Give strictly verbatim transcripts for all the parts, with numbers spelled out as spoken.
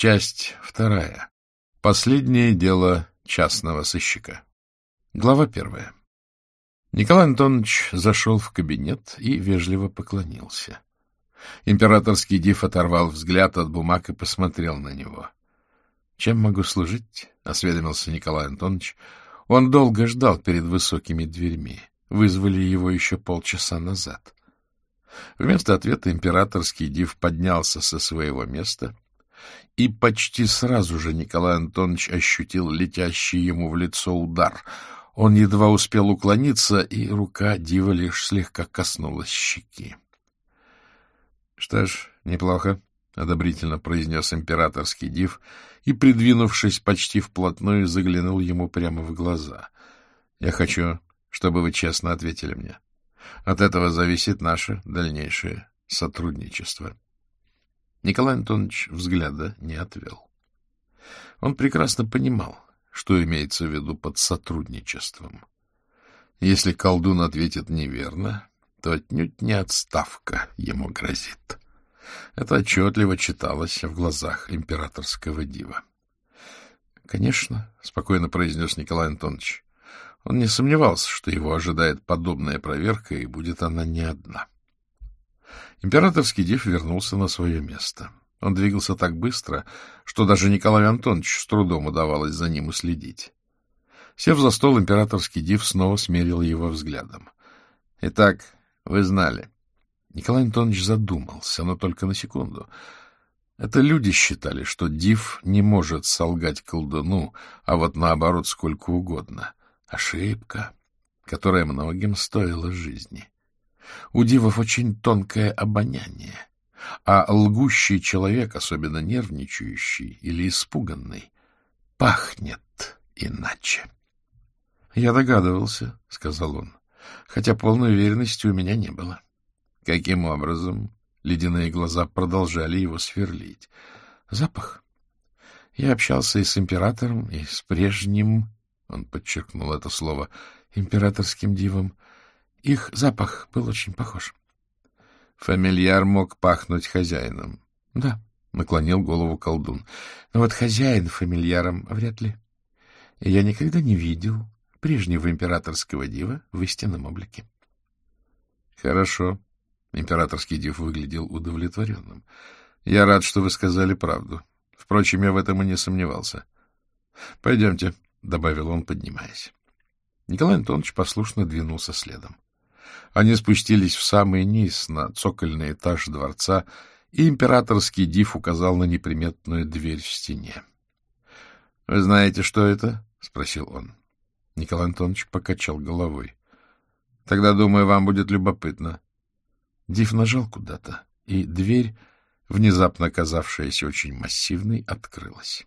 Часть вторая. Последнее дело частного сыщика. Глава первая. Николай Антонович зашел в кабинет и вежливо поклонился. Императорский див оторвал взгляд от бумаг и посмотрел на него. — Чем могу служить? — осведомился Николай Антонович. Он долго ждал перед высокими дверьми. Вызвали его еще полчаса назад. Вместо ответа императорский див поднялся со своего места, и почти сразу же Николай Антонович ощутил летящий ему в лицо удар. Он едва успел уклониться, и рука дива лишь слегка коснулась щеки. — Что ж, неплохо, — одобрительно произнес императорский див и, придвинувшись почти вплотную, заглянул ему прямо в глаза. — Я хочу, чтобы вы честно ответили мне. От этого зависит наше дальнейшее сотрудничество. Николай Антонович взгляда не отвел. Он прекрасно понимал, что имеется в виду под сотрудничеством. Если колдун ответит неверно, то отнюдь не отставка ему грозит. Это отчетливо читалось в глазах императорского дива. — Конечно, — спокойно произнес Николай Антонович. Он не сомневался, что его ожидает подобная проверка, и будет она не одна. Императорский див вернулся на свое место. Он двигался так быстро, что даже Николаю Антоновичу с трудом удавалось за ним уследить. Сев за стол, императорский див снова смерил его взглядом. — Итак, вы знали. Николай Антонович задумался, но только на секунду. Это люди считали, что див не может солгать колдуну, а вот наоборот сколько угодно. Ошибка, которая многим стоила жизни. У дивов очень тонкое обоняние, а лгущий человек, особенно нервничающий или испуганный, пахнет иначе. — Я догадывался, — сказал он, хотя полной уверенности у меня не было. — Каким образом? Ледяные глаза продолжали его сверлить. — Запах. Я общался и с императором, и с прежним, он подчеркнул это слово, императорским дивом. Их запах был очень похож. Фамильяр мог пахнуть хозяином. — Да, — наклонил голову колдун. — Но вот хозяин фамильяром вряд ли. И я никогда не видел прежнего императорского дива в истинном облике. — Хорошо. Императорский див выглядел удовлетворенным. — Я рад, что вы сказали правду. Впрочем, я в этом и не сомневался. — Пойдемте, — добавил он, поднимаясь. Николай Антонович послушно двинулся следом. Они спустились в самый низ, на цокольный этаж дворца, и императорский див указал на неприметную дверь в стене. — Вы знаете, что это? — спросил он. Николай Антонович покачал головой. — Тогда, думаю, вам будет любопытно. Див нажал куда-то, и дверь, внезапно оказавшаяся очень массивной, открылась.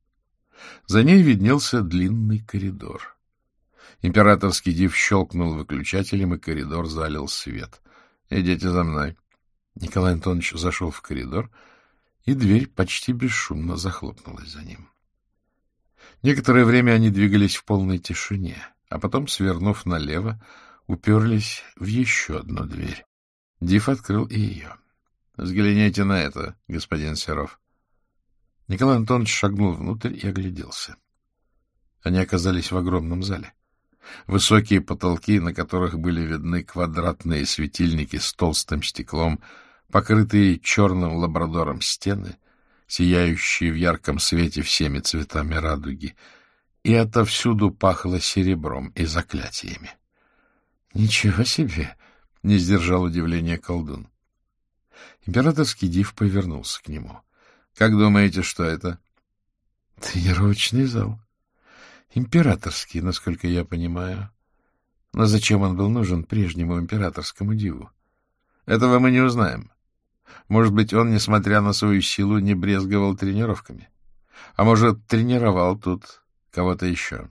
За ней виднелся длинный коридор. Императорский див щелкнул выключателем, и коридор залил свет. — Идите за мной. Николай Антонович зашел в коридор, и дверь почти бесшумно захлопнулась за ним. Некоторое время они двигались в полной тишине, а потом, свернув налево, уперлись в еще одну дверь. Див открыл и ее. — Взгляните на это, господин Серов. Николай Антонович шагнул внутрь и огляделся. Они оказались в огромном зале. Высокие потолки, на которых были видны квадратные светильники с толстым стеклом, покрытые черным лабрадором стены, сияющие в ярком свете всеми цветами радуги, и отовсюду пахло серебром и заклятиями. — Ничего себе! — не сдержал удивления колдун. Императорский див повернулся к нему. — Как думаете, что это? — Тренировочный зал. Императорский, насколько я понимаю. Но зачем он был нужен прежнему императорскому диву? Этого мы не узнаем. Может быть, он, несмотря на свою силу, не брезговал тренировками. А может, тренировал тут кого-то еще.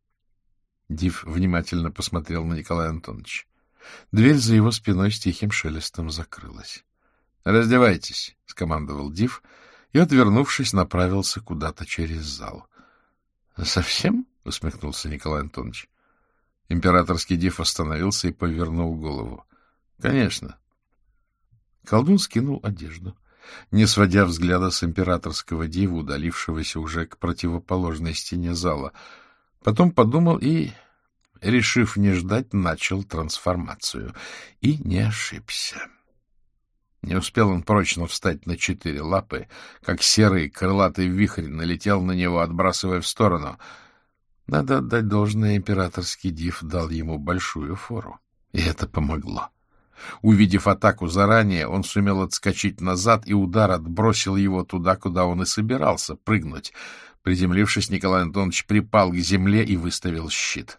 Див внимательно посмотрел на Николая Антоновича. Дверь за его спиной с тихим шелестом закрылась. — Раздевайтесь, — скомандовал див, и, отвернувшись, направился куда-то через зал. — Совсем? — усмехнулся Николай Антонович. Императорский див остановился и повернул голову. — Конечно. Колдун скинул одежду не сводя взгляда с императорского дива, удалившегося уже к противоположной стене зала. Потом подумал и, решив не ждать, начал трансформацию. И не ошибся. Не успел он прочно встать на четыре лапы, как серый крылатый вихрь налетел на него, отбрасывая в сторону. Надо отдать должное, императорский див дал ему большую фору, и это помогло. Увидев атаку заранее, он сумел отскочить назад, и удар отбросил его туда, куда он и собирался прыгнуть. Приземлившись, Николай Антонович припал к земле и выставил щит.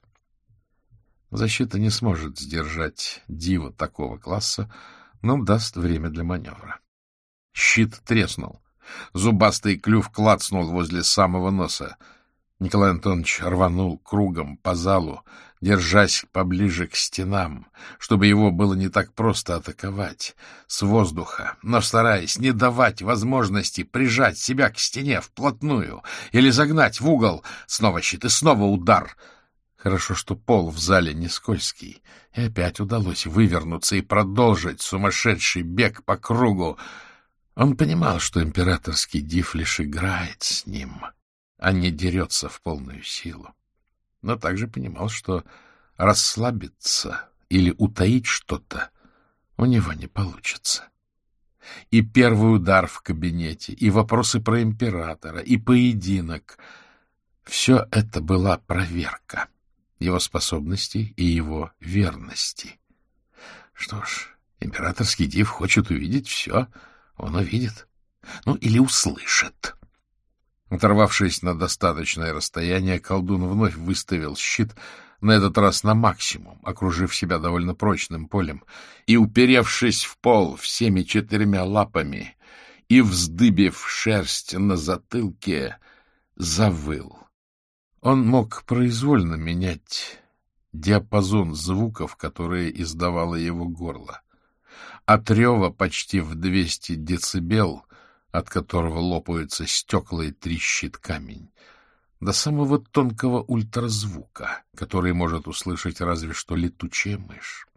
Защита не сможет сдержать дива такого класса, но даст время для маневра. Щит треснул. Зубастый клюв клацнул возле самого носа. Николай Антонович рванул кругом по залу, держась поближе к стенам, чтобы его было не так просто атаковать с воздуха, но стараясь не давать возможности прижать себя к стене вплотную или загнать в угол. Снова щит и снова удар. Хорошо, что пол в зале не скользкий, и опять удалось вывернуться и продолжить сумасшедший бег по кругу. Он понимал, что императорский див лишь играет с ним, а не дерется в полную силу. Но также понимал, что расслабиться или утаить что-то у него не получится. И первый удар в кабинете, и вопросы про императора, и поединок — все это была проверка его способностей и его верности. Что ж, императорский див хочет увидеть все, он увидит, ну или услышит. Оторвавшись на достаточное расстояние, колдун вновь выставил щит, на этот раз на максимум, окружив себя довольно прочным полем, и, уперевшись в пол всеми четырьмя лапами и вздыбив шерсть на затылке, завыл. Он мог произвольно менять диапазон звуков, которые издавало его горло. От рева почти в двести децибел, от которого лопаются стекла и трещит камень, до самого тонкого ультразвука, который может услышать разве что летучая мышь.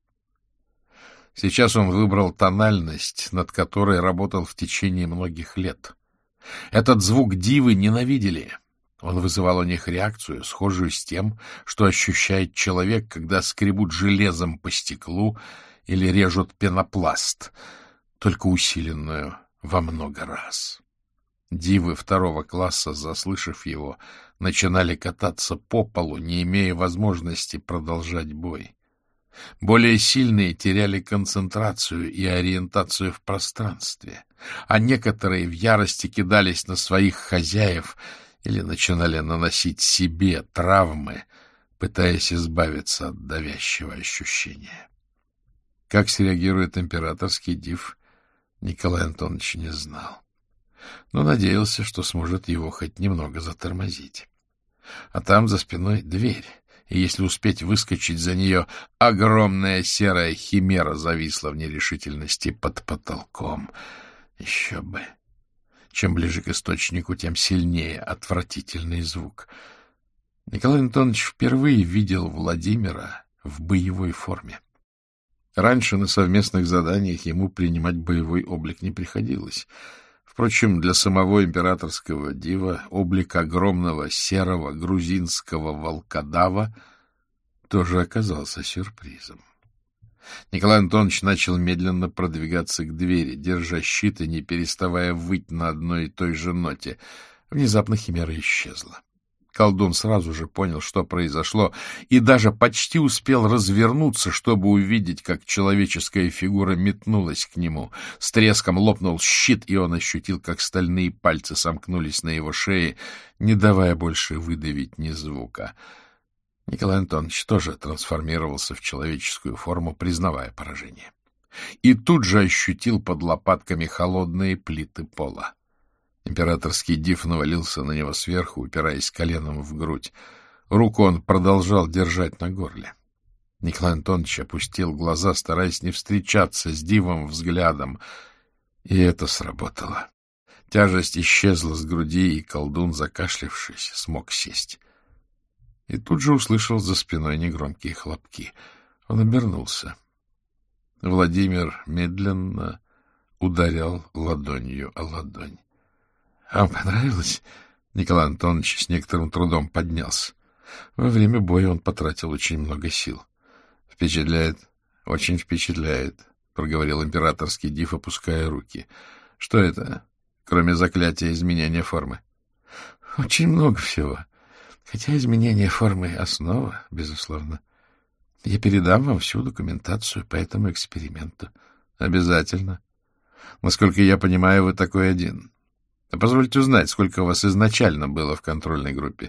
Сейчас он выбрал тональность, над которой работал в течение многих лет. Этот звук дивы ненавидели. Он вызывал у них реакцию, схожую с тем, что ощущает человек, когда скребут железом по стеклу или режут пенопласт, только усиленную во много раз. Дивы второго класса, заслышав его, начинали кататься по полу, не имея возможности продолжать бой. Более сильные теряли концентрацию и ориентацию в пространстве, а некоторые в ярости кидались на своих хозяев или начинали наносить себе травмы, пытаясь избавиться от давящего ощущения. Как среагирует императорский див, Николай Антонович не знал, но надеялся, что сможет его хоть немного затормозить. А там за спиной дверь, и если успеть выскочить за нее, огромная серая химера зависла в нерешительности под потолком. Еще бы! Чем ближе к источнику, тем сильнее отвратительный звук. Николай Антонович впервые видел Владимира в боевой форме. Раньше на совместных заданиях ему принимать боевой облик не приходилось. Впрочем, для самого императорского дива облик огромного серого грузинского волкодава тоже оказался сюрпризом. Николай Антонович начал медленно продвигаться к двери, держа щит и не переставая выть на одной и той же ноте. Внезапно химера исчезла. Колдун сразу же понял, что произошло, и даже почти успел развернуться, чтобы увидеть, как человеческая фигура метнулась к нему. С треском лопнул щит, и он ощутил, как стальные пальцы сомкнулись на его шее, не давая больше выдавить ни звука. Николай Антонович тоже трансформировался в человеческую форму, признавая поражение. И тут же ощутил под лопатками холодные плиты пола. Императорский див навалился на него сверху, упираясь коленом в грудь. Руку он продолжал держать на горле. Николай Антонович опустил глаза, стараясь не встречаться с дивом взглядом, и это сработало. Тяжесть исчезла с груди, и колдун, закашлявшись, смог сесть. И тут же услышал за спиной негромкие хлопки. Он обернулся. Владимир медленно, ударял ладонью о ладонь. — Вам понравилось? Николай Антонович с некоторым трудом поднялся. Во время боя он потратил очень много сил. — Впечатляет, очень впечатляет, — проговорил императорский див, опуская руки. — Что это, кроме заклятия изменения формы? — Очень много всего. Хотя изменение формы — основа, безусловно. Я передам вам всю документацию по этому эксперименту. — Обязательно. Насколько я понимаю, вы такой один. А позвольте узнать, сколько у вас изначально было в контрольной группе?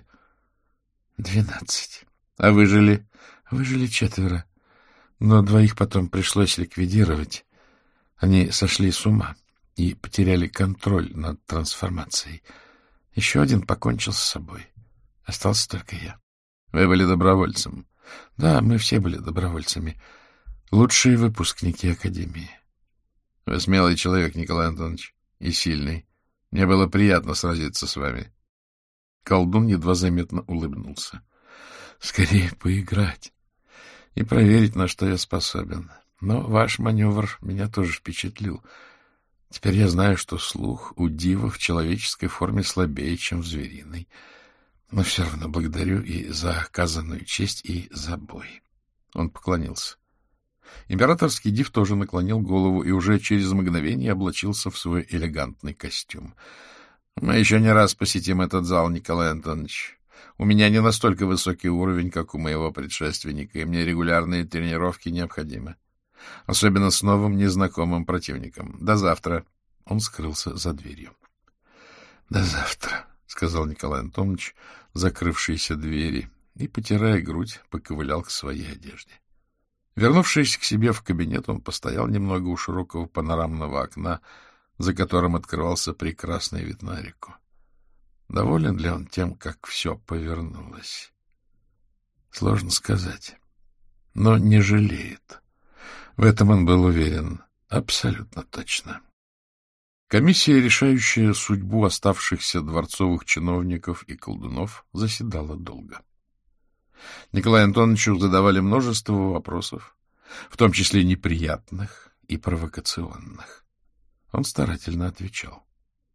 — Двенадцать. — А выжили? — Выжили четверо. Но двоих потом пришлось ликвидировать. Они сошли с ума и потеряли контроль над трансформацией. Еще один покончил с собой. Остался только я. — Вы были добровольцем? — Да, мы все были добровольцами. Лучшие выпускники Академии. — Вы смелый человек, Николай Антонович, и сильный. Мне было приятно сразиться с вами. Колдун едва заметно улыбнулся. — Скорее поиграть и проверить, на что я способен. Но ваш маневр меня тоже впечатлил. Теперь я знаю, что слух у дива в человеческой форме слабее, чем в звериной. Но все равно благодарю и за оказанную честь, и за бой. Он поклонился. Императорский див тоже наклонил голову и уже через мгновение облачился в свой элегантный костюм. — Мы еще не раз посетим этот зал, Николай Антонович. У меня не настолько высокий уровень, как у моего предшественника, и мне регулярные тренировки необходимы. Особенно с новым незнакомым противником. До завтра. Он скрылся за дверью. — До завтра, — сказал Николай Антонович, закрывшийся двери, и, потирая грудь, поковылял к своей одежде. Вернувшись к себе в кабинет, он постоял немного у широкого панорамного окна, за которым открывался прекрасный вид на реку. Доволен ли он тем, как все повернулось? Сложно сказать. Но не жалеет. В этом он был уверен абсолютно точно. Комиссия, решающая судьбу оставшихся дворцовых чиновников и колдунов, заседала долго. Николаю Антоновичу задавали множество вопросов, в том числе неприятных и провокационных. Он старательно отвечал.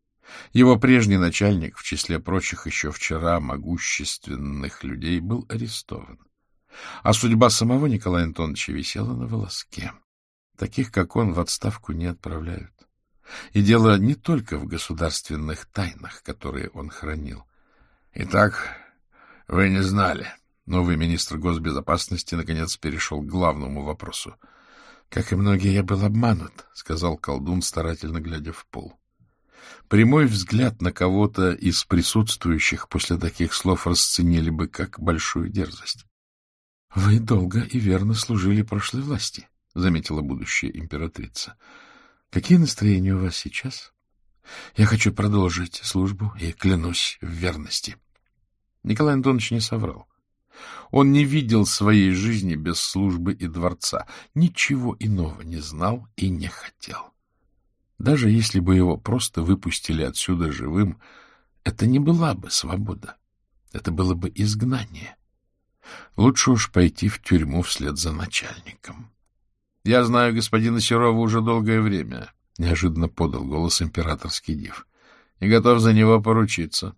Его прежний начальник, в числе прочих еще вчера могущественных людей, был арестован. А судьба самого Николая Антоновича висела на волоске. Таких, как он, в отставку не отправляют. И дело не только в государственных тайнах, которые он хранил. — Итак, вы не знали. Новый министр госбезопасности наконец перешел к главному вопросу. — Как и многие, я был обманут, — сказал колдун, старательно глядя в пол. Прямой взгляд на кого-то из присутствующих после таких слов расценили бы как большую дерзость. — Вы долго и верно служили прошлой власти, — заметила будущая императрица. — Какие настроения у вас сейчас? Я хочу продолжить службу и клянусь в верности. Николай Антонович не соврал. Он не видел своей жизни без службы и дворца, ничего иного не знал и не хотел. Даже если бы его просто выпустили отсюда живым, это не была бы свобода, это было бы изгнание. Лучше уж пойти в тюрьму вслед за начальником. — Я знаю господина Серова уже долгое время, — неожиданно подал голос императорский див, — и готов за него поручиться.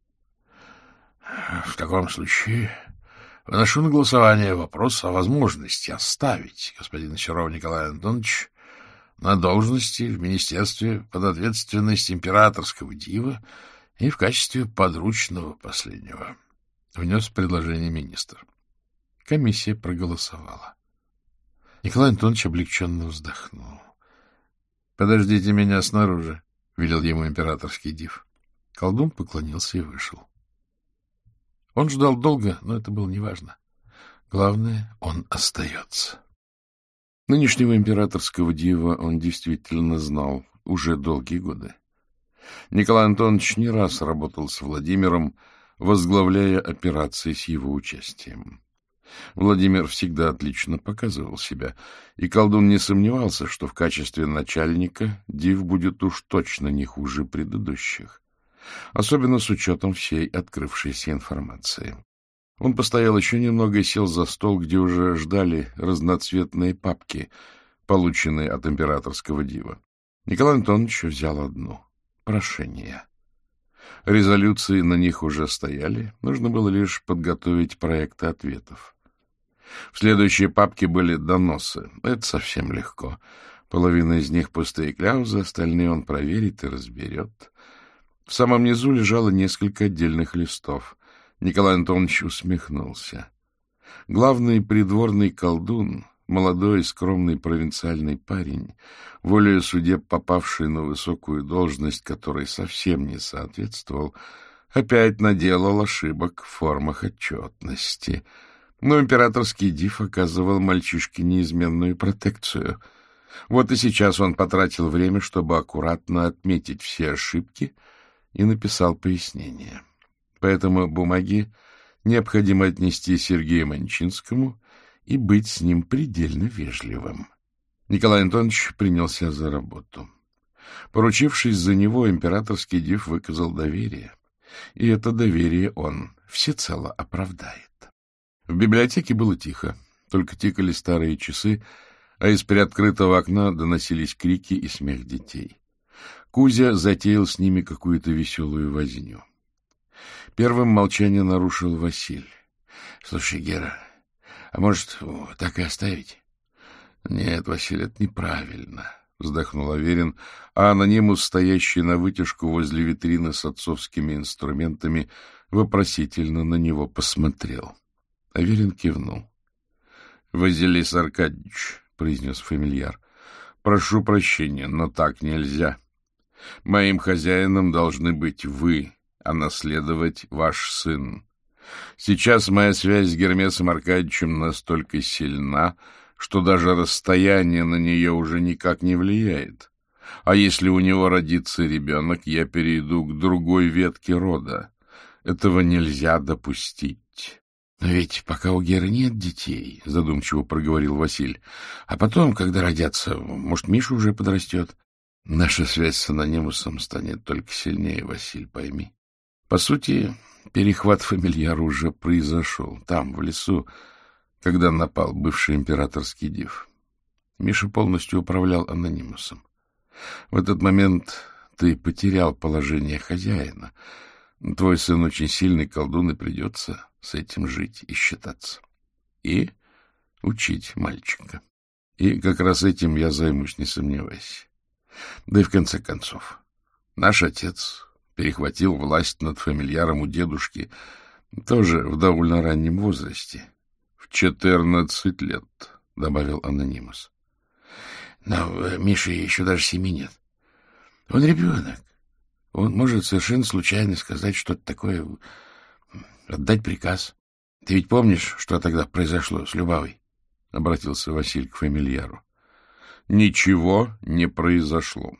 — В таком случае выношу на голосование вопрос о возможности оставить господина Серова Николая Антоновича на должности в министерстве под ответственность императорского дива и в качестве подручного последнего. Внес предложение министр. Комиссия проголосовала. Николай Антонович облегченно вздохнул. — Подождите меня снаружи, — велел ему императорский див. Колдун поклонился и вышел. Он ждал долго, но это было неважно. Главное, он остается. Нынешнего императорского дива он действительно знал уже долгие годы. Николай Антонович не раз работал с Владимиром, возглавляя операции с его участием. Владимир всегда отлично показывал себя, и колдун не сомневался, что в качестве начальника див будет уж точно не хуже предыдущих, особенно с учетом всей открывшейся информации. Он постоял еще немного и сел за стол, где уже ждали разноцветные папки, полученные от императорского дива. Николай Антонович взял одну — прошение. Резолюции на них уже стояли, нужно было лишь подготовить проекты ответов. В следующей папке были доносы. Это совсем легко. Половина из них пустые кляузы, остальные он проверит и разберет. В самом низу лежало несколько отдельных листов. Николай Антонович усмехнулся. Главный придворный колдун, молодой скромный провинциальный парень, волею судеб попавший на высокую должность, которой совсем не соответствовал, опять наделал ошибок в формах отчетности. Но императорский див оказывал мальчишке неизменную протекцию. Вот и сейчас он потратил время, чтобы аккуратно отметить все ошибки, и написал пояснение. Поэтому бумаги необходимо отнести Сергею Манчинскому и быть с ним предельно вежливым. Николай Антонович принялся за работу. Поручившись за него, императорский див выказал доверие, и это доверие он всецело оправдает. В библиотеке было тихо, только тикали старые часы, а из приоткрытого окна доносились крики и смех детей. Кузя затеял с ними какую-то веселую возню. Первым молчание нарушил Василь. — Слушай, Гера, а может, так и оставить? — Нет, Василий, это неправильно, — вздохнул Аверин, а анонимус, стоящий на вытяжку возле витрины с отцовскими инструментами, вопросительно на него посмотрел. Аверин кивнул. — Василис Аркадьевич, — произнес фамильяр, — прошу прощения, но так нельзя. Моим хозяином должны быть вы, а наследовать ваш сын. Сейчас моя связь с Гермесом Аркадьевичем настолько сильна, что даже расстояние на нее уже никак не влияет. А если у него родится ребенок, я перейду к другой ветке рода. Этого нельзя допустить. — Но ведь пока у Геры нет детей, — задумчиво проговорил Василь. — А потом, когда родятся, может, Миша уже подрастет. Наша связь с анонимусом станет только сильнее, Василь, пойми. По сути, перехват фамильяра уже произошел там, в лесу, когда напал бывший императорский див. Миша полностью управлял анонимусом. В этот момент ты потерял положение хозяина. Твой сын очень сильный колдун, и придется с этим жить и считаться. И учить мальчика. И как раз этим я займусь, не сомневайся. Да и в конце концов, наш отец перехватил власть над фамильяром у дедушки тоже в довольно раннем возрасте. В четырнадцать лет, — добавил анонимус. Но Мише еще даже семи нет. Он ребенок. Он может совершенно случайно сказать что-то такое, отдать приказ. Ты ведь помнишь, что тогда произошло с Любавой? — обратился Василий к фамильяру. — Ничего не произошло.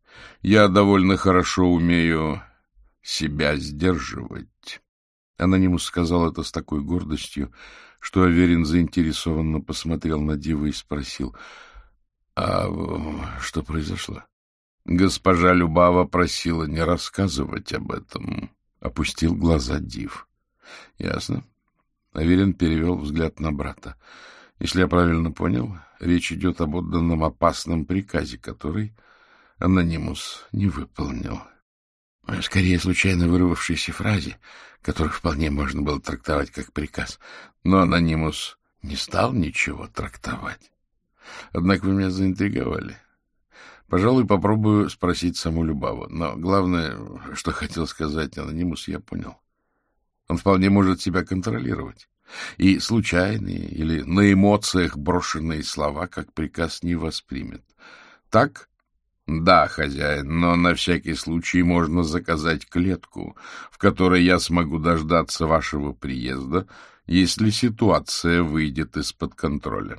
Я довольно хорошо умею себя сдерживать. Анонимус сказал это с такой гордостью, что Аверин заинтересованно посмотрел на дива и спросил: — А что произошло? Госпожа Любава просила не рассказывать об этом. Опустил глаза див. — Ясно. Аверин перевел взгляд на брата. — Если я правильно понял, речь идет об отданном опасном приказе, который анонимус не выполнил. Скорее, случайно вырвавшейся фразе, которую вполне можно было трактовать как приказ. Но анонимус не стал ничего трактовать. Однако вы меня заинтриговали. Пожалуй, попробую спросить саму Любаву. Но главное, что хотел сказать анонимус, я понял. Он вполне может себя контролировать. И случайные или на эмоциях брошенные слова как приказ не воспримет. Так? Да, хозяин, но на всякий случай можно заказать клетку, в которой я смогу дождаться вашего приезда, если ситуация выйдет из-под контроля.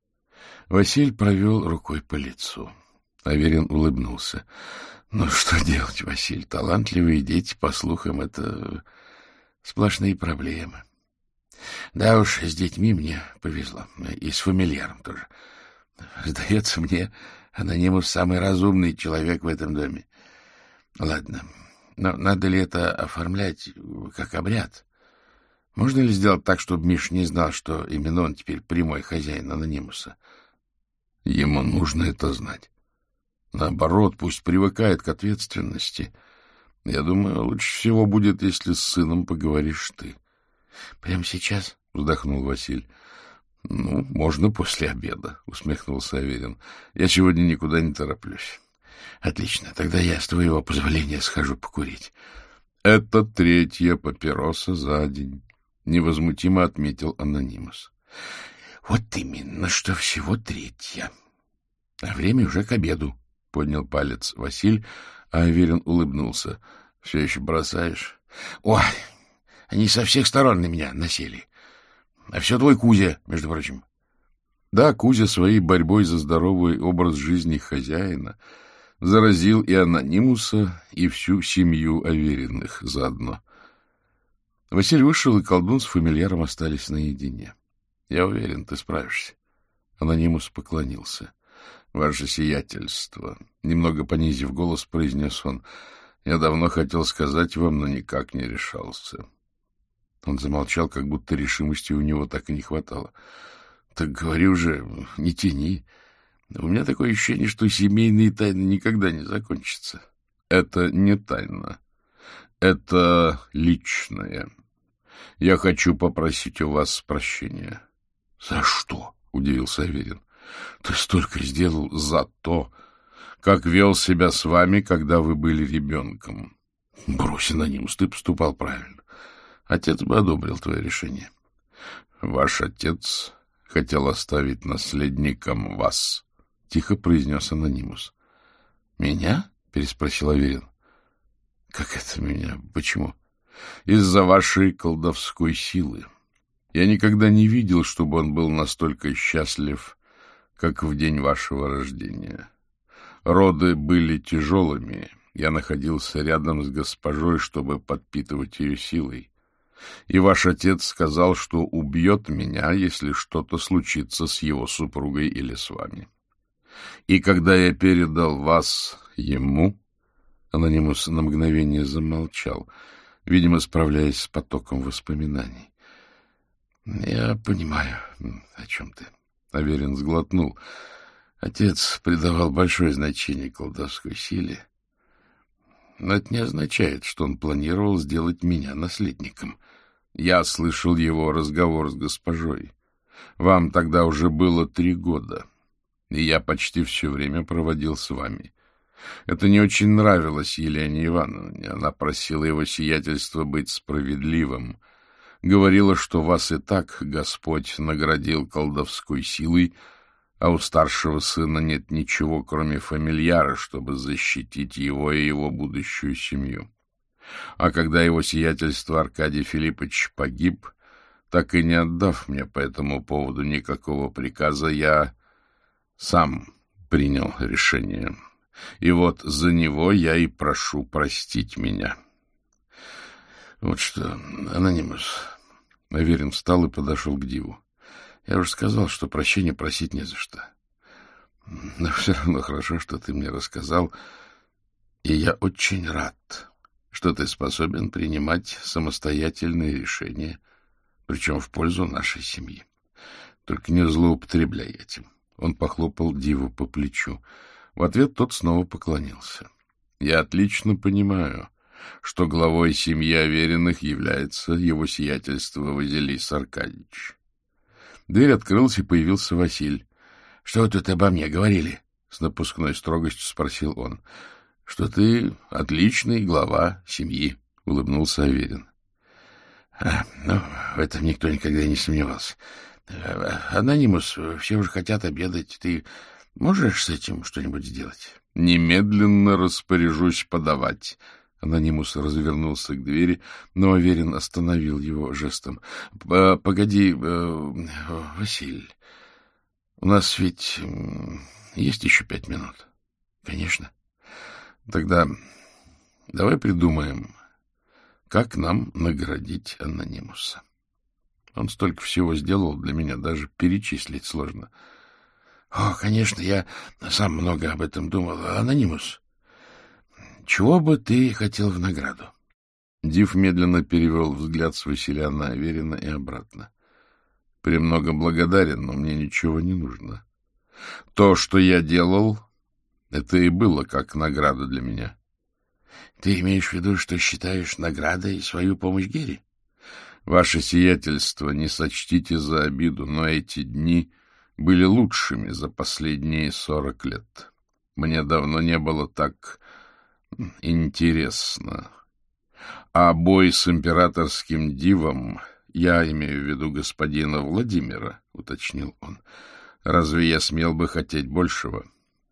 Василь провел рукой по лицу. Аверин улыбнулся. — Ну, что делать, Василь? Талантливые дети, по слухам, это сплошные проблемы. Да уж, с детьми мне повезло. И с фамильяром тоже. Сдается мне, анонимус самый разумный человек в этом доме. Ладно, но надо ли это оформлять как обряд? Можно ли сделать так, чтобы Миш не знал, что именно он теперь прямой хозяин анонимуса? Ему нужно это знать. Наоборот, пусть привыкает к ответственности. Я думаю, лучше всего будет, если с сыном поговоришь ты. — Прямо сейчас? — вздохнул Василь. — Ну, можно после обеда, — усмехнулся Аверин. — Я сегодня никуда не тороплюсь. — Отлично, тогда я, с твоего позволения, схожу покурить. — Это третья папироса за день, — невозмутимо отметил Анонимус. — Вот именно, что всего третья. А время уже к обеду, — поднял палец Василь, а Аверин улыбнулся. — Все еще бросаешь? — Ой, они со всех сторон на меня насели. А все твой Кузя, между прочим. Да, Кузя своей борьбой за здоровый образ жизни хозяина заразил и Анонимуса, и всю семью Авериных заодно. Василий вышел, и колдун с фамильяром остались наедине. — Я уверен, ты справишься. Анонимус поклонился. — Ваше сиятельство, — немного понизив голос, произнес он, — я давно хотел сказать вам, но никак не решался. Он замолчал, как будто решимости у него так и не хватало. — Так говори уже, не тяни. У меня такое ощущение, что семейные тайны никогда не закончатся. — Это не тайна. Это личное. Я хочу попросить у вас прощения. — За что? — удивился Аверин. — Ты столько сделал за то, как вел себя с вами, когда вы были ребенком. Брось, Анонимус, ты поступал правильно. Отец бы одобрил твое решение. Ваш отец хотел оставить наследником вас, — тихо произнес Анонимус. — Меня? — переспросил Аверин. — Как это меня? Почему? — Из-за вашей колдовской силы. Я никогда не видел, чтобы он был настолько счастлив, как в день вашего рождения. Роды были тяжелыми. Я находился рядом с госпожой, чтобы подпитывать ее силой. И ваш отец сказал, что убьет меня, если что-то случится с его супругой или с вами. И когда я передал вас ему... Анонимус на мгновение замолчал, видимо, справляясь с потоком воспоминаний. — Я понимаю, о чем ты. Аверин сглотнул. Отец придавал большое значение колдовской силе. Но это не означает, что он планировал сделать меня наследником. Я слышал его разговор с госпожой. Вам тогда уже было три года, и я почти все время проводил с вами. Это не очень нравилось Елене Ивановне. Она просила его сиятельство быть справедливым. Говорила, что вас и так Господь наградил колдовской силой, а у старшего сына нет ничего, кроме фамильяра, чтобы защитить его и его будущую семью. А когда его сиятельство Аркадий Филиппович погиб, так и не отдав мне по этому поводу никакого приказа, я сам принял решение. И вот за него я и прошу простить меня. Вот что, Анонимус. Аверин встал и подошел к Диву. Я уже сказал, что прощения просить не за что. Но все равно хорошо, что ты мне рассказал. И я очень рад, что ты способен принимать самостоятельные решения, причем в пользу нашей семьи. Только не злоупотребляй этим. Он похлопал Диву по плечу. В ответ тот снова поклонился. Я отлично понимаю, что главой семьи Авериных является его сиятельство Василис Аркадьевич. Дверь открылась, и появился Василь. — Что вы тут обо мне говорили? — с напускной строгостью спросил он. — Что ты отличный глава семьи, — улыбнулся Аверин. А, — Ну, в этом никто никогда не сомневался. — Анонимус, все уже хотят обедать. Ты можешь с этим что-нибудь сделать? — Немедленно распоряжусь подавать. Анонимус развернулся к двери, но Аверин остановил его жестом. — Погоди, Василь, у нас ведь есть еще пять минут? — Конечно. — Тогда давай придумаем, как нам наградить Анонимуса. Он столько всего сделал для меня, даже перечислить сложно. — О, конечно, я сам много об этом думал. Анонимус, чего бы ты хотел в награду? Див медленно перевел взгляд с Василия на Аверина и обратно. — Премного благодарен, но мне ничего не нужно. То, что я делал, Это и было как награда для меня. — Ты имеешь в виду, что считаешь наградой свою помощь Гере? — Ваше сиятельство, не сочтите за обиду, но эти дни были лучшими за последние сорок лет. Мне давно не было так интересно. А бой с императорским дивом, я имею в виду господина Владимира, — уточнил он, — разве я смел бы хотеть большего?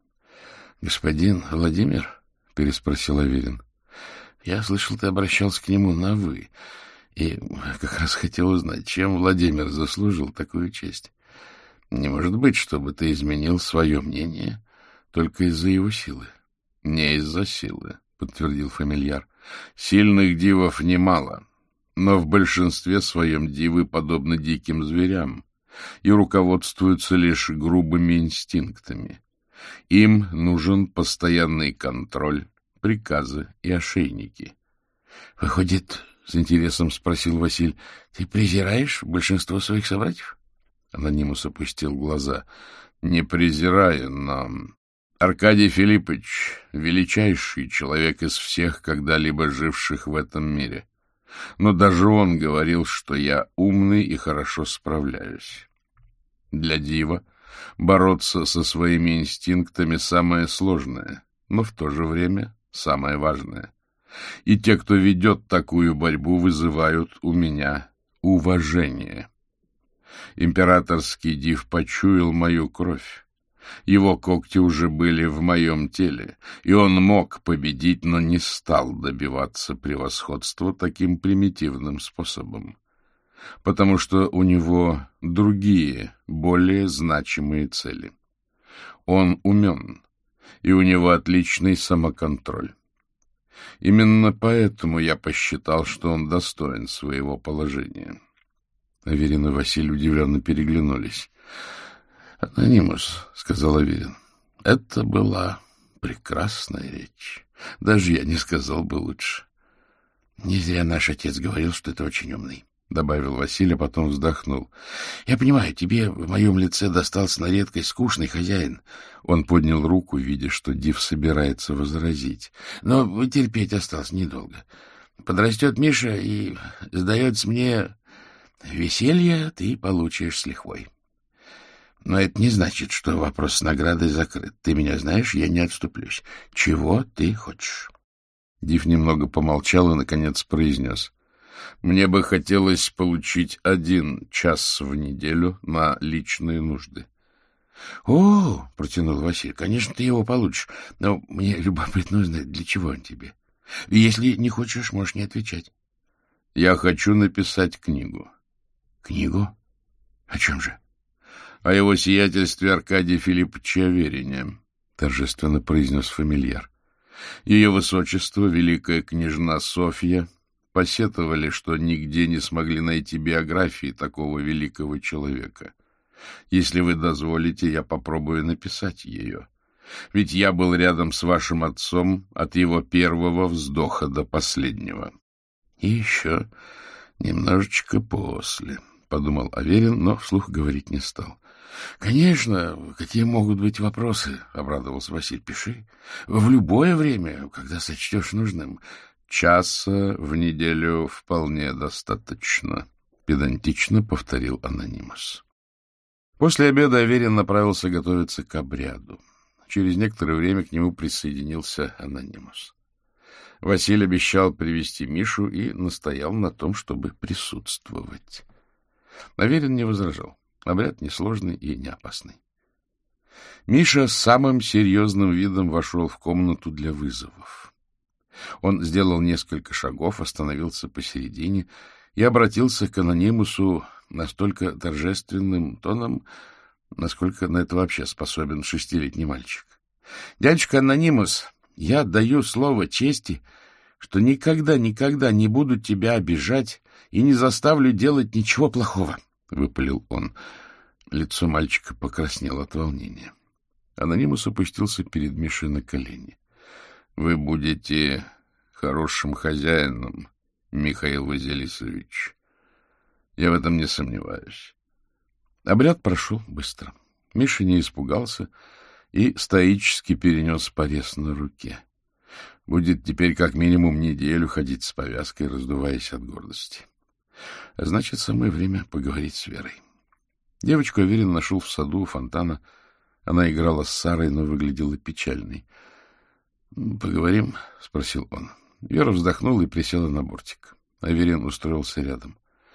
— Господин Владимир? — переспросил Аверин. — Я слышал, ты обращался к нему на «вы», и как раз хотел узнать, чем Владимир заслужил такую честь. Не может быть, чтобы ты изменил свое мнение только из-за его силы. — Не из-за силы, — подтвердил фамильяр. — Сильных дивов немало, но в большинстве своем дивы подобны диким зверям и руководствуются лишь грубыми инстинктами. Им нужен постоянный контроль, приказы и ошейники. — Выходит, — с интересом спросил Василь, — ты презираешь большинство своих собратьев? Анонимус опустил глаза. — Не презираю, но... Аркадий Филиппович — величайший человек из всех, когда-либо живших в этом мире. Но даже он говорил, что я умный и хорошо справляюсь. Для дива бороться со своими инстинктами самое сложное, но в то же время самое важное. И те, кто ведет такую борьбу, вызывают у меня уважение. Императорский див почуял мою кровь. Его когти уже были в моем теле, и он мог победить, но не стал добиваться превосходства таким примитивным способом, потому что у него другие, более значимые цели. Он умен, и у него отличный самоконтроль. Именно поэтому я посчитал, что он достоин своего положения. Аверин и Василий удивленно переглянулись. — Анонимус, — сказал Аверин, — это была прекрасная речь. Даже я не сказал бы лучше. — Не зря наш отец говорил, что ты очень умный, — добавил Василий, а потом вздохнул. — Я понимаю, тебе в моем лице достался на редкость скучный хозяин. Он поднял руку, видя, что див собирается возразить. Но терпеть осталось недолго. Подрастет Миша, и, сдается мне, веселье ты получишь с лихвой. Но это не значит, что вопрос с наградой закрыт. Ты меня знаешь, я не отступлюсь. Чего ты хочешь? Див немного помолчал и, наконец, произнес. Мне бы хотелось получить один час в неделю на личные нужды. — О, — протянул Василий, — конечно, ты его получишь, но мне любопытно узнать, для чего он тебе. Если не хочешь, можешь не отвечать. — Я хочу написать книгу. — Книгу? О чем же? — О его сиятельстве Аркадия Филипповича Аверине, — торжественно произнес фамильяр. Ее высочество, великая княжна Софья, посетовали, что нигде не смогли найти биографии такого великого человека. Если вы дозволите, я попробую написать ее. Ведь я был рядом с вашим отцом от его первого вздоха до последнего. — И еще немножечко после, — подумал Аверин, но вслух говорить не стал. — Конечно, какие могут быть вопросы, — обрадовался Василий. — Пиши. В любое время, когда сочтешь нужным. — Часа в неделю вполне достаточно, — педантично повторил Анонимус. После обеда Аверин направился готовиться к обряду. Через некоторое время к нему присоединился Анонимус. Василий обещал привести Мишу и настоял на том, чтобы присутствовать. Аверин не возражал. Обряд несложный и не опасный. Миша с самым серьезным видом вошел в комнату для вызовов. Он сделал несколько шагов, остановился посередине и обратился к Анонимусу настолько торжественным тоном, насколько на это вообще способен шестилетний мальчик. — Дядюшка Анонимус, я даю слово чести, что никогда-никогда не буду тебя обижать и не заставлю делать ничего плохого, — выпалил он. Лицо мальчика покраснело от волнения. Анонимус опустился перед Мишей на колени. — Вы будете хорошим хозяином, Михаил Василисович. Я в этом не сомневаюсь. Обряд прошел быстро. Миша не испугался и стоически перенес порез на руке. Будет теперь как минимум неделю ходить с повязкой, раздуваясь от гордости. А значит, самое время поговорить с Верой. Девочку Аверин нашел в саду у фонтана. Она играла с Сарой, но выглядела печальной. — Поговорим? — спросил он. Вера вздохнула и присела на бортик. Аверин устроился рядом.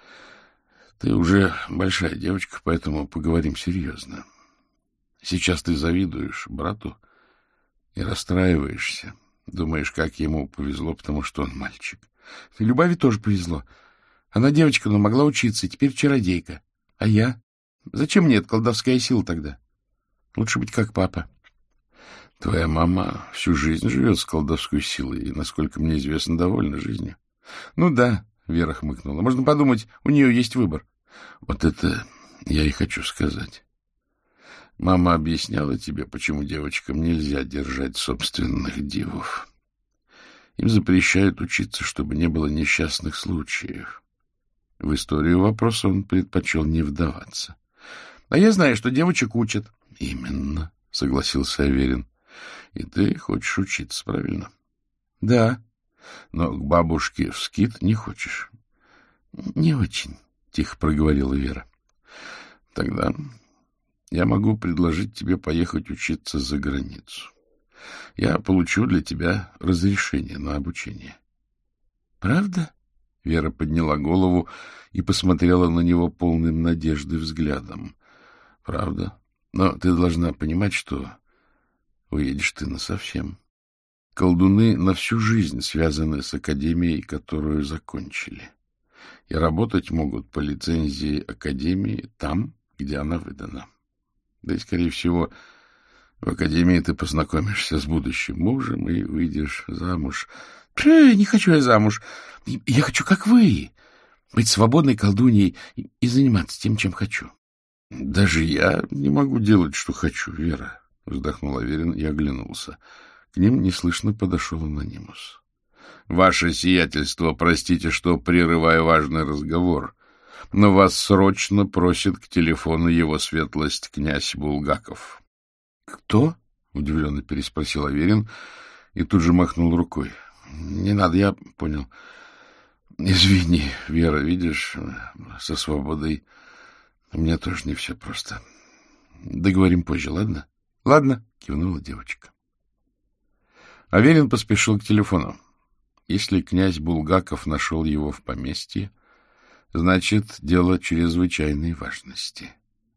— Ты уже большая девочка, поэтому поговорим серьезно. Сейчас ты завидуешь брату и расстраиваешься. Думаешь, как ему повезло, потому что он мальчик. Любави тоже повезло. Она девочка, но могла учиться, теперь чародейка. А я? Зачем мне эта колдовская сила тогда? Лучше быть как папа. Твоя мама всю жизнь живет с колдовской силой и, насколько мне известно, довольна жизнью. Ну да, Вера хмыкнула. Можно подумать, у нее есть выбор. Вот это я и хочу сказать. Мама объясняла тебе, почему девочкам нельзя держать собственных дивов. Им запрещают учиться, чтобы не было несчастных случаев. В историю вопроса он предпочел не вдаваться. — А я знаю, что девочек учат. — Именно, — согласился Аверин. — И ты хочешь учиться, правильно? — Да. — Но к бабушке в скит не хочешь? — Не очень, — тихо проговорила Вера. — Тогда я могу предложить тебе поехать учиться за границу. Я получу для тебя разрешение на обучение. — Правда? — Вера подняла голову и посмотрела на него полным надежды взглядом. — Правда. Но ты должна понимать, что уедешь ты насовсем. Колдуны на всю жизнь связаны с академией, которую закончили. И работать могут по лицензии академии там, где она выдана. Да и, скорее всего, в академии ты познакомишься с будущим мужем и выйдешь замуж. — Не хочу я замуж. Я хочу, как вы, быть свободной колдуньей и заниматься тем, чем хочу. — Даже я не могу делать, что хочу, Вера, — вздохнул Аверин и оглянулся. К ним неслышно подошел анонимус. — Ваше сиятельство, простите, что прерываю важный разговор, но вас срочно просит к телефону его светлость князь Булгаков. — Кто? — удивленно переспросил Аверин и тут же махнул рукой. — Не надо, я понял. — Извини, Вера, видишь, со свободой мне тоже не все просто. Договорим позже, ладно? — Ладно, — кивнула девочка. Аверин поспешил к телефону. Если князь Булгаков нашел его в поместье, значит, дело чрезвычайной важности.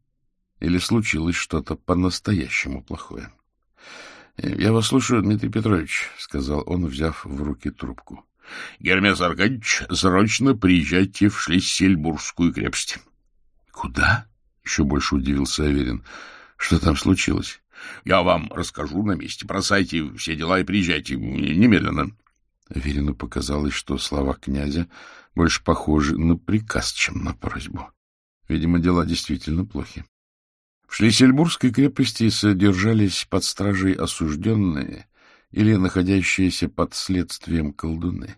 Или случилось что-то по-настоящему плохое. — Я вас слушаю, Дмитрий Петрович, — сказал он, взяв в руки трубку. — Гермес Аркадьевич, срочно приезжайте в Шлиссельбургскую крепость. — Куда? — еще больше удивился Аверин. — Что там случилось? — Я вам расскажу на месте. Бросайте все дела и приезжайте немедленно. Аверину показалось, что слова князя больше похожи на приказ, чем на просьбу. Видимо, дела действительно плохи. В Шлиссельбургской крепости содержались под стражей осужденные или находящиеся под следствием колдуны.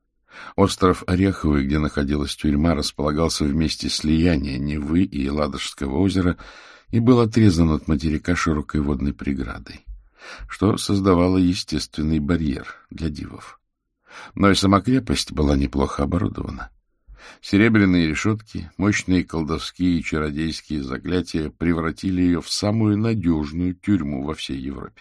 Остров Ореховый, где находилась тюрьма, располагался в месте слияния Невы и Ладожского озера и был отрезан от материка широкой водной преградой, что создавало естественный барьер для дивов. Но и сама крепость была неплохо оборудована. Серебряные решетки, мощные колдовские и чародейские заклятия превратили ее в самую надежную тюрьму во всей Европе.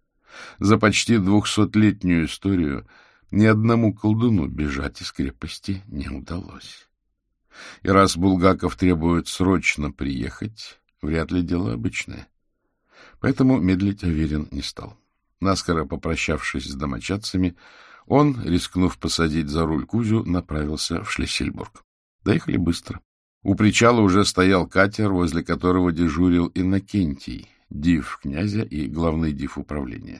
За почти двухсотлетнюю историю ни одному колдуну бежать из крепости не удалось. И раз Булгаков требует срочно приехать, вряд ли дело обычное. Поэтому медлить Аверин не стал. Наскоро попрощавшись с домочадцами, он, рискнув посадить за руль Кузю, направился в Шлиссельбург. Доехали быстро. У причала уже стоял катер, возле которого дежурил Иннокентий, див князя и главный див управления.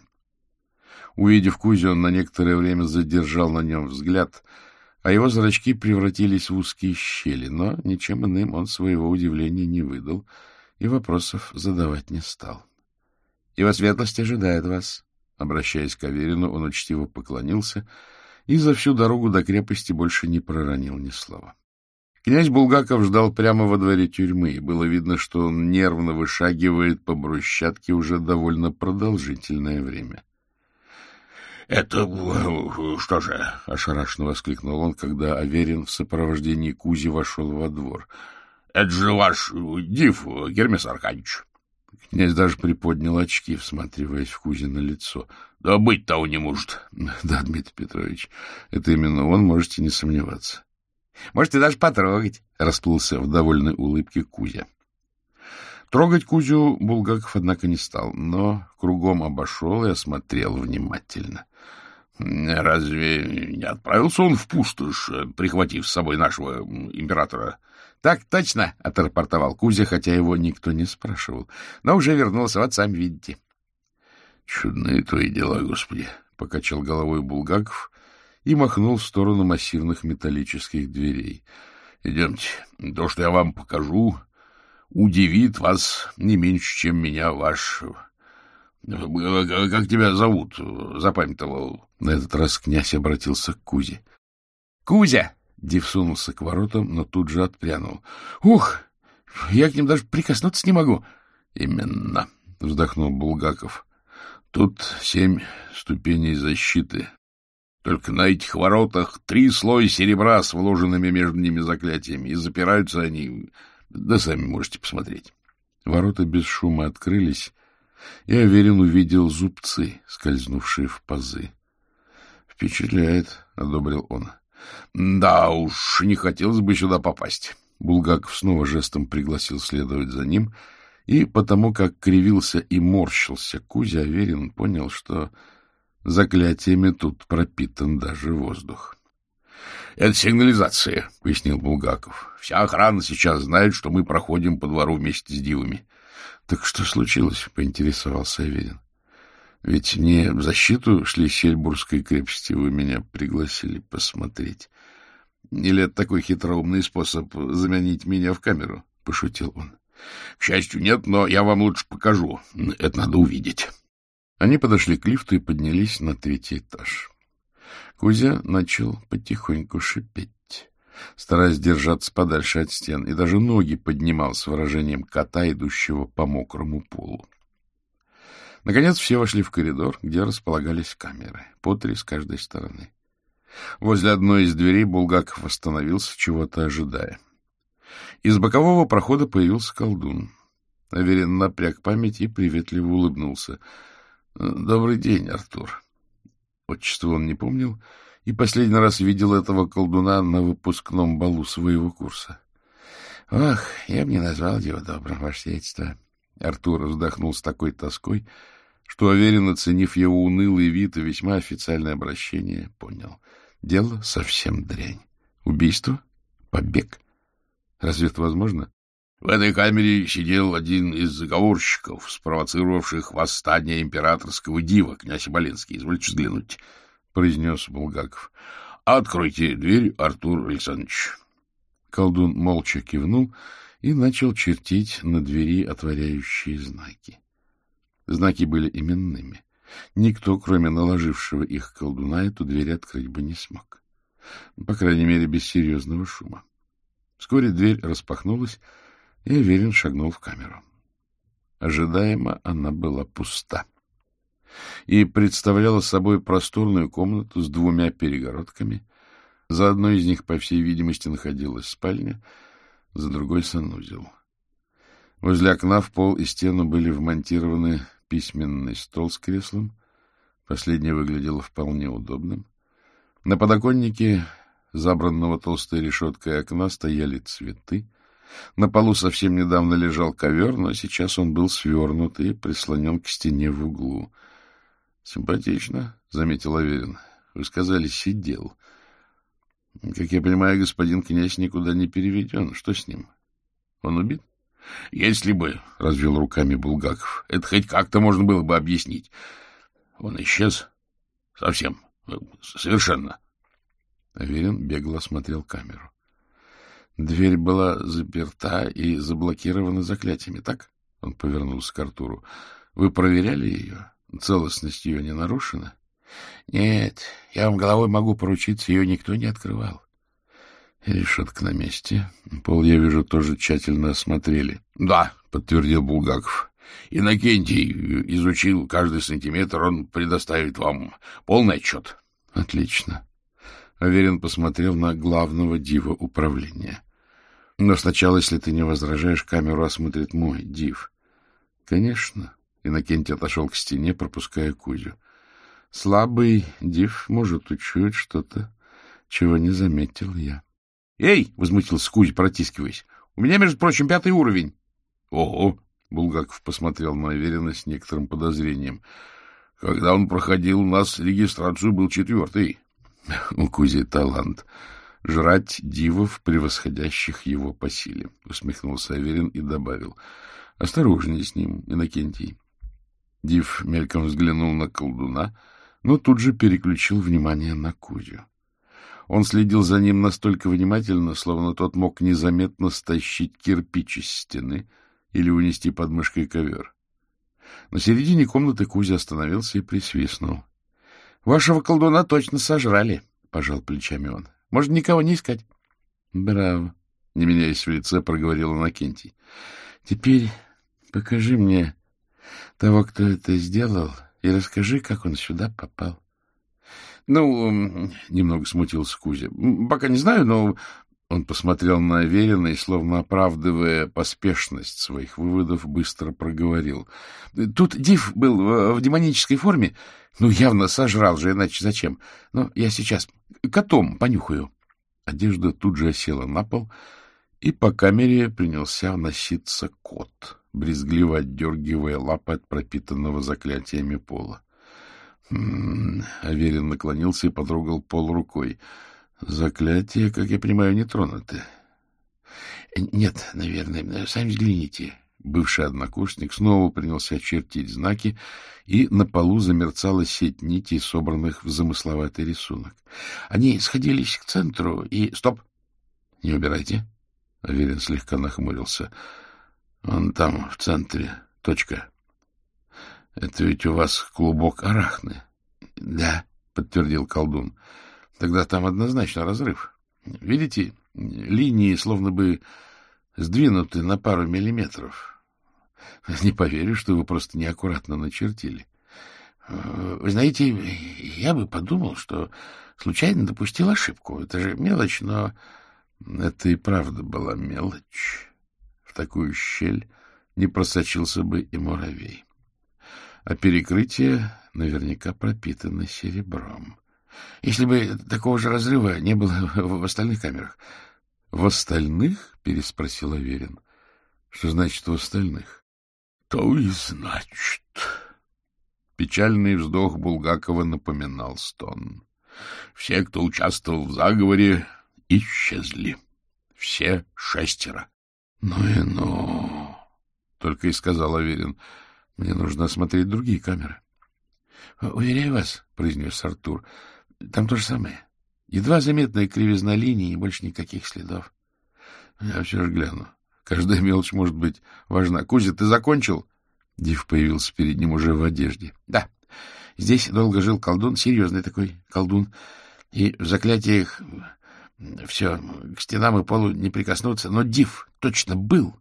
Увидев Кузю, он на некоторое время задержал на нем взгляд, а его зрачки превратились в узкие щели, но ничем иным он своего удивления не выдал и вопросов задавать не стал. — Его светлость ожидает вас. Обращаясь к Аверину, он учтиво поклонился и за всю дорогу до крепости больше не проронил ни слова. Князь Булгаков ждал прямо во дворе тюрьмы, и было видно, что он нервно вышагивает по брусчатке уже довольно продолжительное время. — Это что же? — ошарашенно воскликнул он, когда Аверин в сопровождении Кузи вошел во двор. — Это же ваш див, Гермес Аркадьевич. Князь даже приподнял очки, всматриваясь в Кузино лицо. — Да быть того не может. — Да, Дмитрий Петрович, это именно он, можете не сомневаться. — Можете даже потрогать, — расплылся в довольной улыбке Кузя. Трогать Кузю Булгаков, однако, не стал, но кругом обошел и осмотрел внимательно. — Разве не отправился он в пустошь, прихватив с собой нашего императора? — Так точно, — отрапортовал Кузя, хотя его никто не спрашивал, но уже вернулся, вот сами видите. — Чудные твои дела, Господи! — покачал головой Булгаков и махнул в сторону массивных металлических дверей. — Идемте, то, что я вам покажу, удивит вас не меньше, чем меня ваш... Как тебя зовут? Запамятовал. На этот раз князь обратился к Кузе. — Кузя! — Див сунулся к воротам, но тут же отпрянул. — Ух! Я к ним даже прикоснуться не могу. — Именно, — вздохнул Булгаков. — Тут семь ступеней защиты. Только на этих воротах три слоя серебра с вложенными между ними заклятиями, и запираются они... Да сами можете посмотреть. Ворота без шума открылись, и Аверин увидел зубцы, скользнувшие в пазы. — Впечатляет, — одобрил он. — Да уж, не хотелось бы сюда попасть. Булгаков снова жестом пригласил следовать за ним, и потому как кривился и морщился Кузя, Аверин понял, что заклятиями тут пропитан даже воздух. — Это сигнализация, — пояснил Булгаков. — Вся охрана сейчас знает, что мы проходим по двору вместе с дивами. — Так что случилось? — поинтересовался Аверин. — Ведь не в защиту Шлиссельбургской крепости вы меня пригласили посмотреть. Или это такой хитроумный способ заменить меня в камеру? — пошутил он. — К счастью, нет, но я вам лучше покажу. Это надо увидеть. Они подошли к лифту и поднялись на третий этаж. Кузя начал потихоньку шипеть, стараясь держаться подальше от стен, и даже ноги поднимал с выражением кота, идущего по мокрому полу. Наконец все вошли в коридор, где располагались камеры, по три с каждой стороны. Возле одной из дверей Булгаков остановился, чего-то ожидая. Из бокового прохода появился колдун. Аверин напряг память и приветливо улыбнулся. — Добрый день, Артур. Отчество он не помнил, и последний раз видел этого колдуна на выпускном балу своего курса. — Ох, я бы не назвал его добрым, ваше сиятельство. Артур вздохнул с такой тоской, что Аверин, оценив его унылый вид и весьма официальное обращение, понял. Дело совсем дрянь. Убийство? Побег? Разве это возможно? В этой камере сидел один из заговорщиков, спровоцировавших восстание императорского дива, князь Оболенский. Извольте взглянуть, — произнес Булгаков. — Откройте дверь, Артур Александрович. Колдун молча кивнул и начал чертить на двери отворяющие знаки. Знаки были именными. Никто, кроме наложившего их колдуна, эту дверь открыть бы не смог. По крайней мере, без серьезного шума. Вскоре дверь распахнулась, и Аверин шагнул в камеру. Ожидаемо она была пуста и представляла собой просторную комнату с двумя перегородками. За одной из них, по всей видимости, находилась спальня, за другой — санузел. Возле окна в пол и стену были вмонтированы письменный стол с креслом. Последнее выглядело вполне удобным. На подоконнике, забранного толстой решеткой окна, стояли цветы. На полу совсем недавно лежал ковер, но сейчас он был свернут и прислонен к стене в углу. — Симпатично, — заметил Аверин. — Вы сказали, сидел. Как я понимаю, господин князь никуда не переведен. Что с ним? Он убит? — Если бы, — развел руками Булгаков, — это хоть как-то можно было бы объяснить. Он исчез. Совсем. Совершенно. Аверин бегло осмотрел камеру. Дверь была заперта и заблокирована заклятиями, так? Он повернулся к Артуру. Вы проверяли ее? Целостность ее не нарушена? Нет, я вам головой могу поручиться, ее никто не открывал. Решетка на месте. Пол, я вижу, тоже тщательно осмотрели. — Да, — подтвердил Булгаков. — Иннокентий изучил каждый сантиметр, он предоставит вам полный отчет. — Отлично. Аверин посмотрел на главного дива управления. — Но сначала, если ты не возражаешь, камеру осмотрит мой див. — Конечно. Иннокентий отошел к стене, пропуская Кузю. Слабый див может учуять что-то, чего не заметил я. — Эй! — возмутился Кузя, протискиваясь. — У меня, между прочим, пятый уровень. — Ого! — Булгаков посмотрел на Аверина с некоторым подозрением. — Когда он проходил у нас регистрацию, был четвертый. У Кузи талант. Жрать дивов, превосходящих его по силе. Усмехнулся Аверин и добавил. — Осторожнее с ним, Иннокентий. Див мельком взглянул на колдуна, но тут же переключил внимание на Кузю. Он следил за ним настолько внимательно, словно тот мог незаметно стащить кирпич из стены или унести под мышкой ковер. На середине комнаты Кузя остановился и присвистнул. — Вашего колдуна точно сожрали, — пожал плечами он. — Может, никого не искать? — Браво, — не меняясь в лице, проговорил Иннокентий. — Теперь покажи мне того, кто это сделал, и расскажи, как он сюда попал. — Ну, — немного смутился Кузя, — пока не знаю, но... Он посмотрел на Аверина и, словно оправдывая поспешность своих выводов, быстро проговорил. — Тут див был в, в демонической форме. Ну, явно сожрал же, иначе зачем? Но я сейчас котом понюхаю. Одежда тут же осела на пол, и по камере принялся носиться кот, брезгливо отдергивая лапы от пропитанного заклятиями пола. М-м-м. Аверин наклонился и потрогал пол рукой. Заклятия, как я понимаю, не тронуты. — Нет, наверное. Сами взгляните. Бывший однокурсник снова принялся чертить знаки, и на полу замерцала сеть нитей, собранных в замысловатый рисунок. Они сходились к центру и... — Стоп! Не убирайте. Аверин слегка нахмурился. — Он там, в центре. Точка. Это ведь у вас клубок арахны. — Да, — подтвердил колдун. — Тогда там однозначно разрыв. Видите, линии словно бы сдвинуты на пару миллиметров. Не поверю, что вы просто неаккуратно начертили. Вы знаете, я бы подумал, что случайно допустил ошибку. Это же мелочь, но это и правда была мелочь. В такую щель не просочился бы и муравей. А перекрытие наверняка пропитано серебром. Если бы такого же разрыва не было в остальных камерах. — В остальных? — переспросил Аверин. — Что значит в остальных? — То и значит. Печальный вздох Булгакова напоминал стон. Все, кто участвовал в заговоре, исчезли. Все шестеро. — Ну и ну! — только и сказал Аверин. — Мне нужно осмотреть другие камеры. — Уверяю вас, — произнес Артур, — там то же самое. Едва заметная кривизна линии и больше никаких следов. Я все же гляну. Каждая мелочь может быть важна. Кузя, ты закончил? Див появился перед ним уже в одежде. Да, здесь долго жил колдун, серьезный такой колдун. И в заклятиях все, к стенам и полу не прикоснуться. Но Див точно был.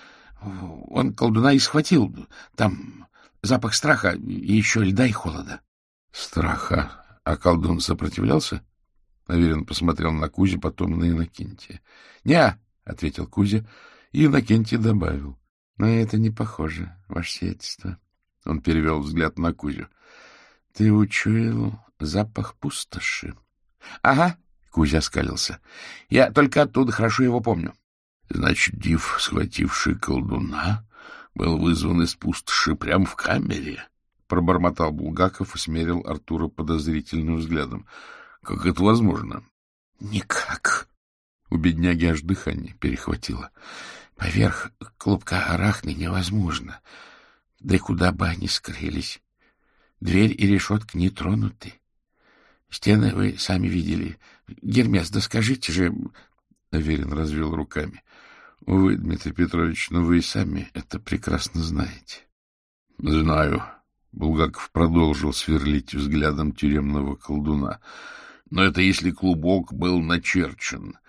Он колдуна и схватил. Там запах страха и еще льда и холода. Страха? А колдун сопротивлялся? Аверин посмотрел на Кузю, потом на Иннокентия. — Не, — ответил Кузя, и Иннокентий добавил. — На это не похоже, ваше сиятельство. Он перевел взгляд на Кузю. — Ты учуял запах пустоши. — Ага, — Кузя оскалился. — Я только оттуда хорошо его помню. — Значит, Див, схвативший колдуна, был вызван из пустоши прямо в камере? — пробормотал Булгаков и смерил Артура подозрительным взглядом. — Как это возможно? — Никак. У бедняги аж дыхание перехватило. Поверх клубка арахны невозможно. Да и куда бы они скрылись? Дверь и решетка не тронуты. Стены вы сами видели. Гермес, да скажите же... Аверин развел руками. — Увы, Дмитрий Петрович, но вы и сами это прекрасно знаете. — Знаю. Булгаков продолжил сверлить взглядом тюремного колдуна. — Но это если клубок был начерчен.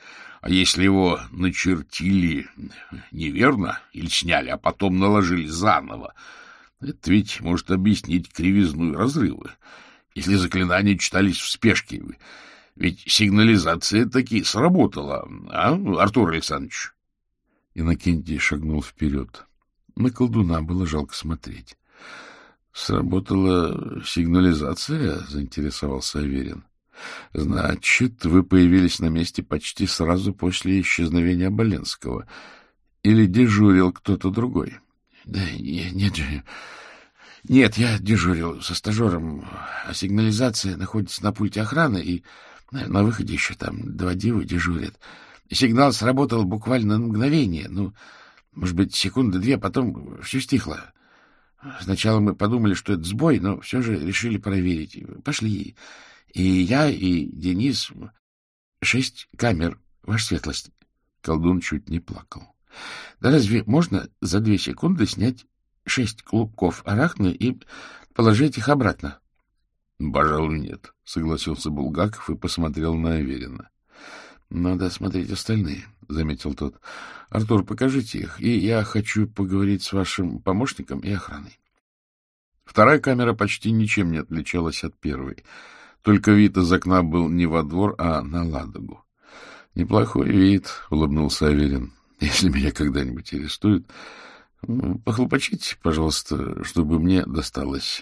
А если его начертили неверно или сняли, а потом наложили заново, это ведь может объяснить кривизну и разрывы. Если заклинания читались в спешке, ведь сигнализация таки сработала, а, Артур Александрович? Иннокентий шагнул вперед. На колдуна было жалко смотреть. — Сработала сигнализация? — заинтересовался Аверин. — Значит, вы появились на месте почти сразу после исчезновения Оболенского. Или дежурил кто-то другой? — Да нет же... Нет, я дежурил со стажером, а сигнализация находится на пульте охраны, и на выходе еще там два дива дежурят. Сигнал сработал буквально на мгновение, ну, может быть, секунды две, потом все стихло. Сначала мы подумали, что это сбой, но все же решили проверить. Пошли. И я, и Денис. Шесть камер, ваша светлость. Колдун чуть не плакал. Да разве можно за две секунды снять шесть клубков арахны и положить их обратно? — Пожалуй, нет, — согласился Булгаков и посмотрел на Аверина. — Надо смотреть остальные, — заметил тот. — Артур, покажите их, и я хочу поговорить с вашим помощником и охраной. Вторая камера почти ничем не отличалась от первой. Только вид из окна был не во двор, а на Ладогу. — Неплохой вид, — улыбнулся Аверин. — Если меня когда-нибудь арестуют, похлопочите, пожалуйста, чтобы мне досталось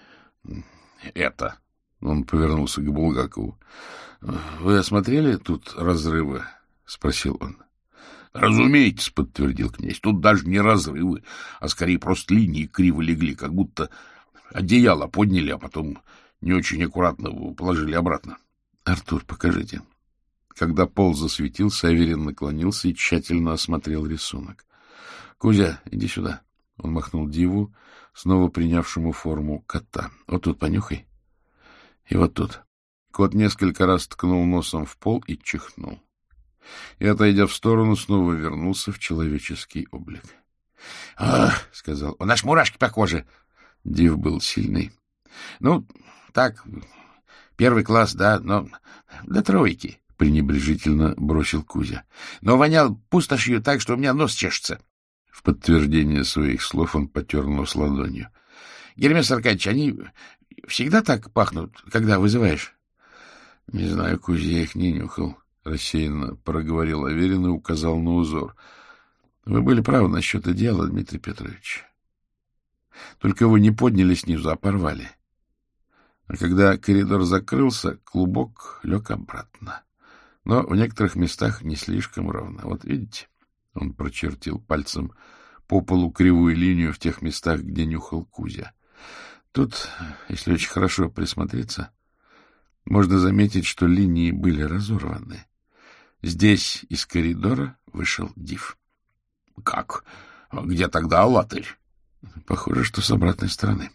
это. Он повернулся к Булгакову. — Вы осмотрели тут разрывы? — спросил он. — Разумеется, — подтвердил князь. — Тут даже не разрывы, а скорее просто линии криво легли, как будто одеяло подняли, а потом не очень аккуратно положили обратно. — Артур, покажите. Когда пол засветился, Аверин наклонился и тщательно осмотрел рисунок. — Кузя, иди сюда. Он махнул диву, снова принявшему форму кота. — Вот тут понюхай. И вот тут. Кот несколько раз ткнул носом в пол и чихнул. И, отойдя в сторону, снова вернулся в человеческий облик. — Ах, — сказал он, — аж мурашки по коже. Див был сильный. — Ну, так, первый класс, да, но до тройки, — пренебрежительно бросил Кузя. — Но вонял пустошью так, что у меня нос чешется. В подтверждение своих слов он потер нос ладонью. — Гермес Аркадьевич, они всегда так пахнут, когда вызываешь? — Не знаю, Кузя, я их не нюхал, — рассеянно проговорил Аверин и указал на узор. — Вы были правы насчет идеала, Дмитрий Петрович. Только вы не подняли снизу, а порвали. А когда коридор закрылся, клубок лег обратно. Но в некоторых местах не слишком ровно. Вот видите? Он прочертил пальцем по полу кривую линию в тех местах, где нюхал Кузя. Тут, если очень хорошо присмотреться, можно заметить, что линии были разорваны. Здесь из коридора вышел Див. — Как? Где тогда Алатырь? — Похоже, что с обратной стороны.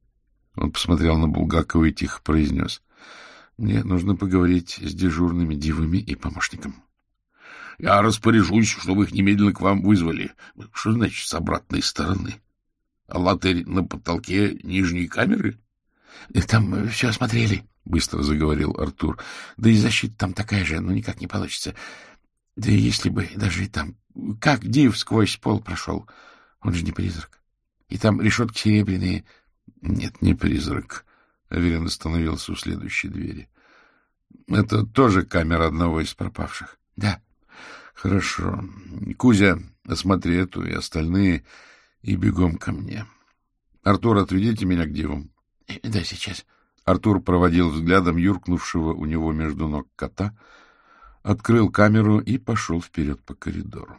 Он посмотрел на Булгакова и тихо произнес. — Мне нужно поговорить с дежурными дивами и помощником. — Я распоряжусь, чтобы их немедленно к вам вызвали. Что значит с обратной стороны? Алатырь на потолке нижней камеры? — Там все осмотрели, — быстро заговорил Артур. — Да и защита там такая же, но никак не получится. Да и если бы даже и там... Как Див сквозь пол прошел? Он же не призрак. И там решетки серебряные. — Нет, не призрак. Аверин остановился у следующей двери. — Это тоже камера одного из пропавших? — Да. — Хорошо. Кузя, осмотри эту и остальные, и бегом ко мне. Артур, отведите меня к дивам. — Да, сейчас. Артур проводил взглядом юркнувшего у него между ног кота, открыл камеру и пошел вперед по коридору.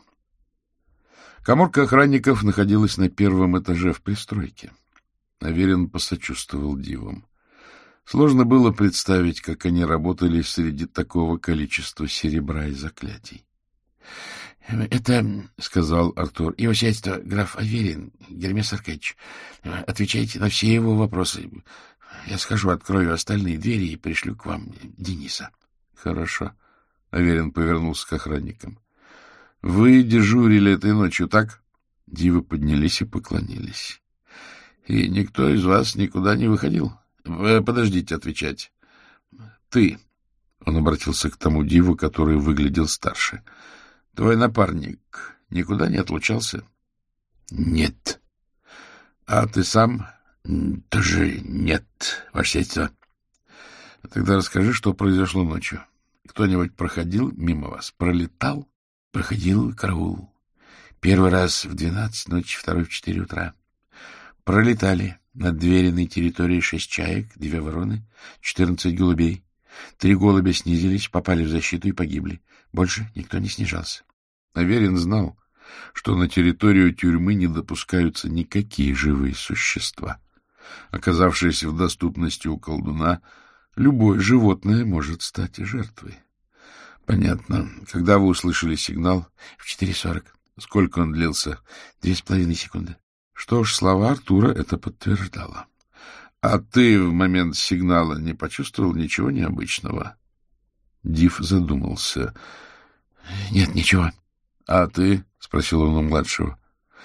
Каморка охранников находилась на первом этаже в пристройке. Аверин посочувствовал дивам. Сложно было представить, как они работали среди такого количества серебра и заклятий. — Это, — сказал Артур, — его сиятельство граф Аверин, Гермес Аркадьевич. Отвечайте на все его вопросы. Я схожу, открою остальные двери и пришлю к вам Дениса. — Хорошо. Аверин повернулся к охранникам. — Вы дежурили этой ночью, так? Дивы поднялись и поклонились. — И никто из вас никуда не выходил? — Подождите отвечать. — Ты. Он обратился к тому диву, который выглядел старше. — Твой напарник никуда не отлучался? — Нет. — А ты сам? — Тоже нет, ваше сиятельство. — Тогда расскажи, что произошло ночью. Кто-нибудь проходил мимо вас? Пролетал? — Проходил караул. Первый раз в двенадцать ночи, второй в четыре утра. Пролетали над доверенной территорией шесть чаек, две вороны, четырнадцать голубей. Три голубя снизились, попали в защиту и погибли. Больше никто не снижался. Аверин знал, что на территорию тюрьмы не допускаются никакие живые существа. Оказавшись в доступности у колдуна, любое животное может стать жертвой. — Понятно. Когда вы услышали сигнал? — В четыре сорок. Сколько он длился? — Две с половиной секунды. Что ж, слова Артура это подтверждало. — А ты в момент сигнала не почувствовал ничего необычного? Див задумался. — Нет, ничего. — А ты? — спросил он у младшего.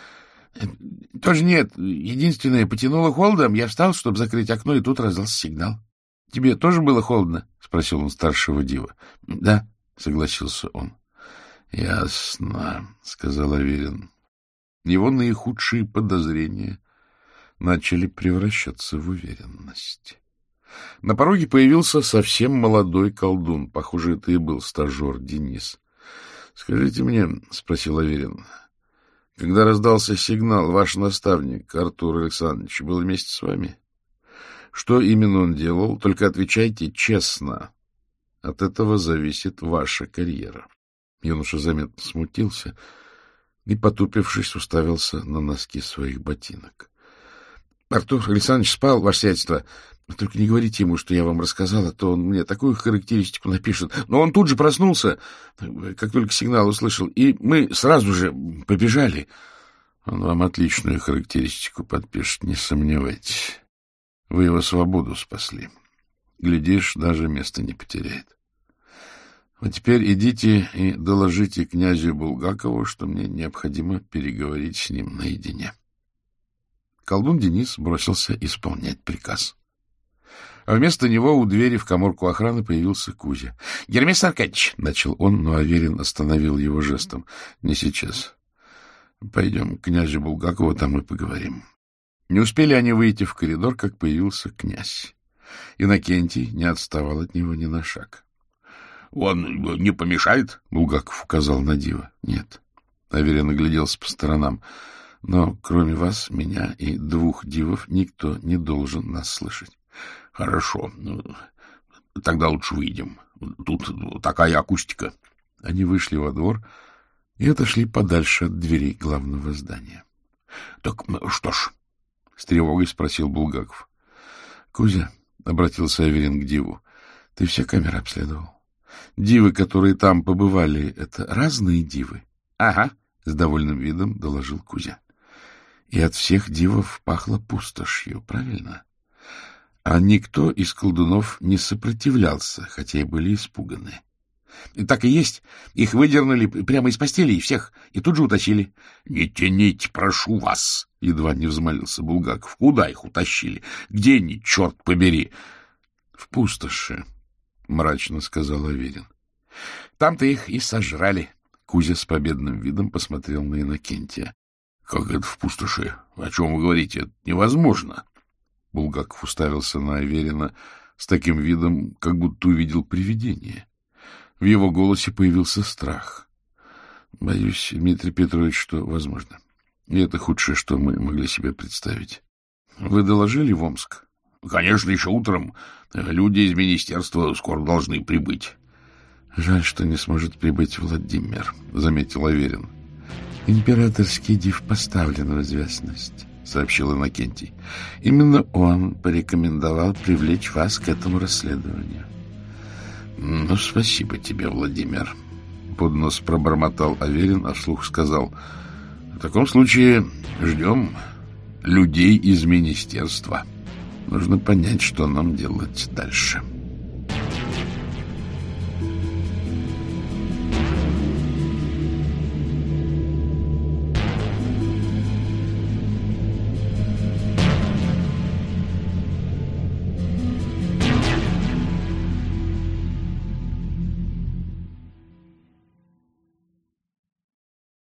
— Тоже нет. Единственное, потянуло холодом. Я встал, чтобы закрыть окно, и тут раздался сигнал. — Тебе тоже было холодно? — спросил он старшего дива. — Да, — согласился он. — Ясно, — сказал Аверин. Его наихудшие подозрения начали превращаться в уверенность. На пороге появился совсем молодой колдун. Похоже, это и был стажер Денис. — Скажите мне, — спросил Аверин, — когда раздался сигнал, ваш наставник Артур Александрович был вместе с вами? Что именно он делал? Только отвечайте честно. От этого зависит ваша карьера. Юноша заметно смутился и, потупившись, уставился на носки своих ботинок. — Артур Александрович спал, ваше сиятельство. Только не говорите ему, что я вам рассказал, а то он мне такую характеристику напишет. Но он тут же проснулся, как только сигнал услышал, и мы сразу же побежали. Он вам отличную характеристику подпишет, не сомневайтесь. Вы его свободу спасли. Глядишь, даже места не потеряет. А теперь идите и доложите князю Булгакову, что мне необходимо переговорить с ним наедине. Колдун Денис бросился исполнять приказ. А вместо него у двери в каморку охраны появился Кузя. — Гермес Аркадьевич, — начал он, но Аверин остановил его жестом. — Не сейчас. Пойдем к князю Булгакову, там и поговорим. Не успели они выйти в коридор, как появился князь. Иннокентий не отставал от него ни на шаг. — Он не помешает? — Булгаков указал на дива. — Нет. Аверин огляделся по сторонам. — Но кроме вас, меня и двух дивов никто не должен нас слышать. — Хорошо. Тогда лучше выйдем. Тут такая акустика. Они вышли во двор и отошли подальше от дверей главного здания. — Так что ж? — с тревогой спросил Булгаков. — Кузя, — обратился Аверин к диву, — ты все камеры обследовал? Дивы, которые там побывали, это разные дивы? — Ага, — с довольным видом доложил Кузя. — И от всех дивов пахло пустошью, правильно? А никто из колдунов не сопротивлялся, хотя и были испуганы. — Так и есть. Их выдернули прямо из постели, и всех, и тут же утащили. — Не тяните, прошу вас, — едва не взмолился Булгаков. — Куда их утащили? Где они, черт побери? — В пустоши, — мрачно сказал Аверин. — Там-то их и сожрали. Кузя с победным видом посмотрел на Иннокентия. — Как это в пустоши? О чем вы говорите? Это невозможно. Булгаков уставился на Аверина с таким видом, как будто увидел привидение. В его голосе появился страх. — Боюсь, Дмитрий Петрович, что возможно. И это худшее, что мы могли себе представить. Вы доложили в Омск? — Конечно, еще утром. Люди из министерства скоро должны прибыть. — Жаль, что не сможет прибыть Владимир, — заметил Аверин. — Императорский див поставлен в известность, — сообщил Иннокентий. — Именно он порекомендовал привлечь вас к этому расследованию. — Ну, спасибо тебе, Владимир. Под нос пробормотал Аверин, а вслух сказал: — В таком случае ждем людей из министерства. Нужно понять, что нам делать дальше. —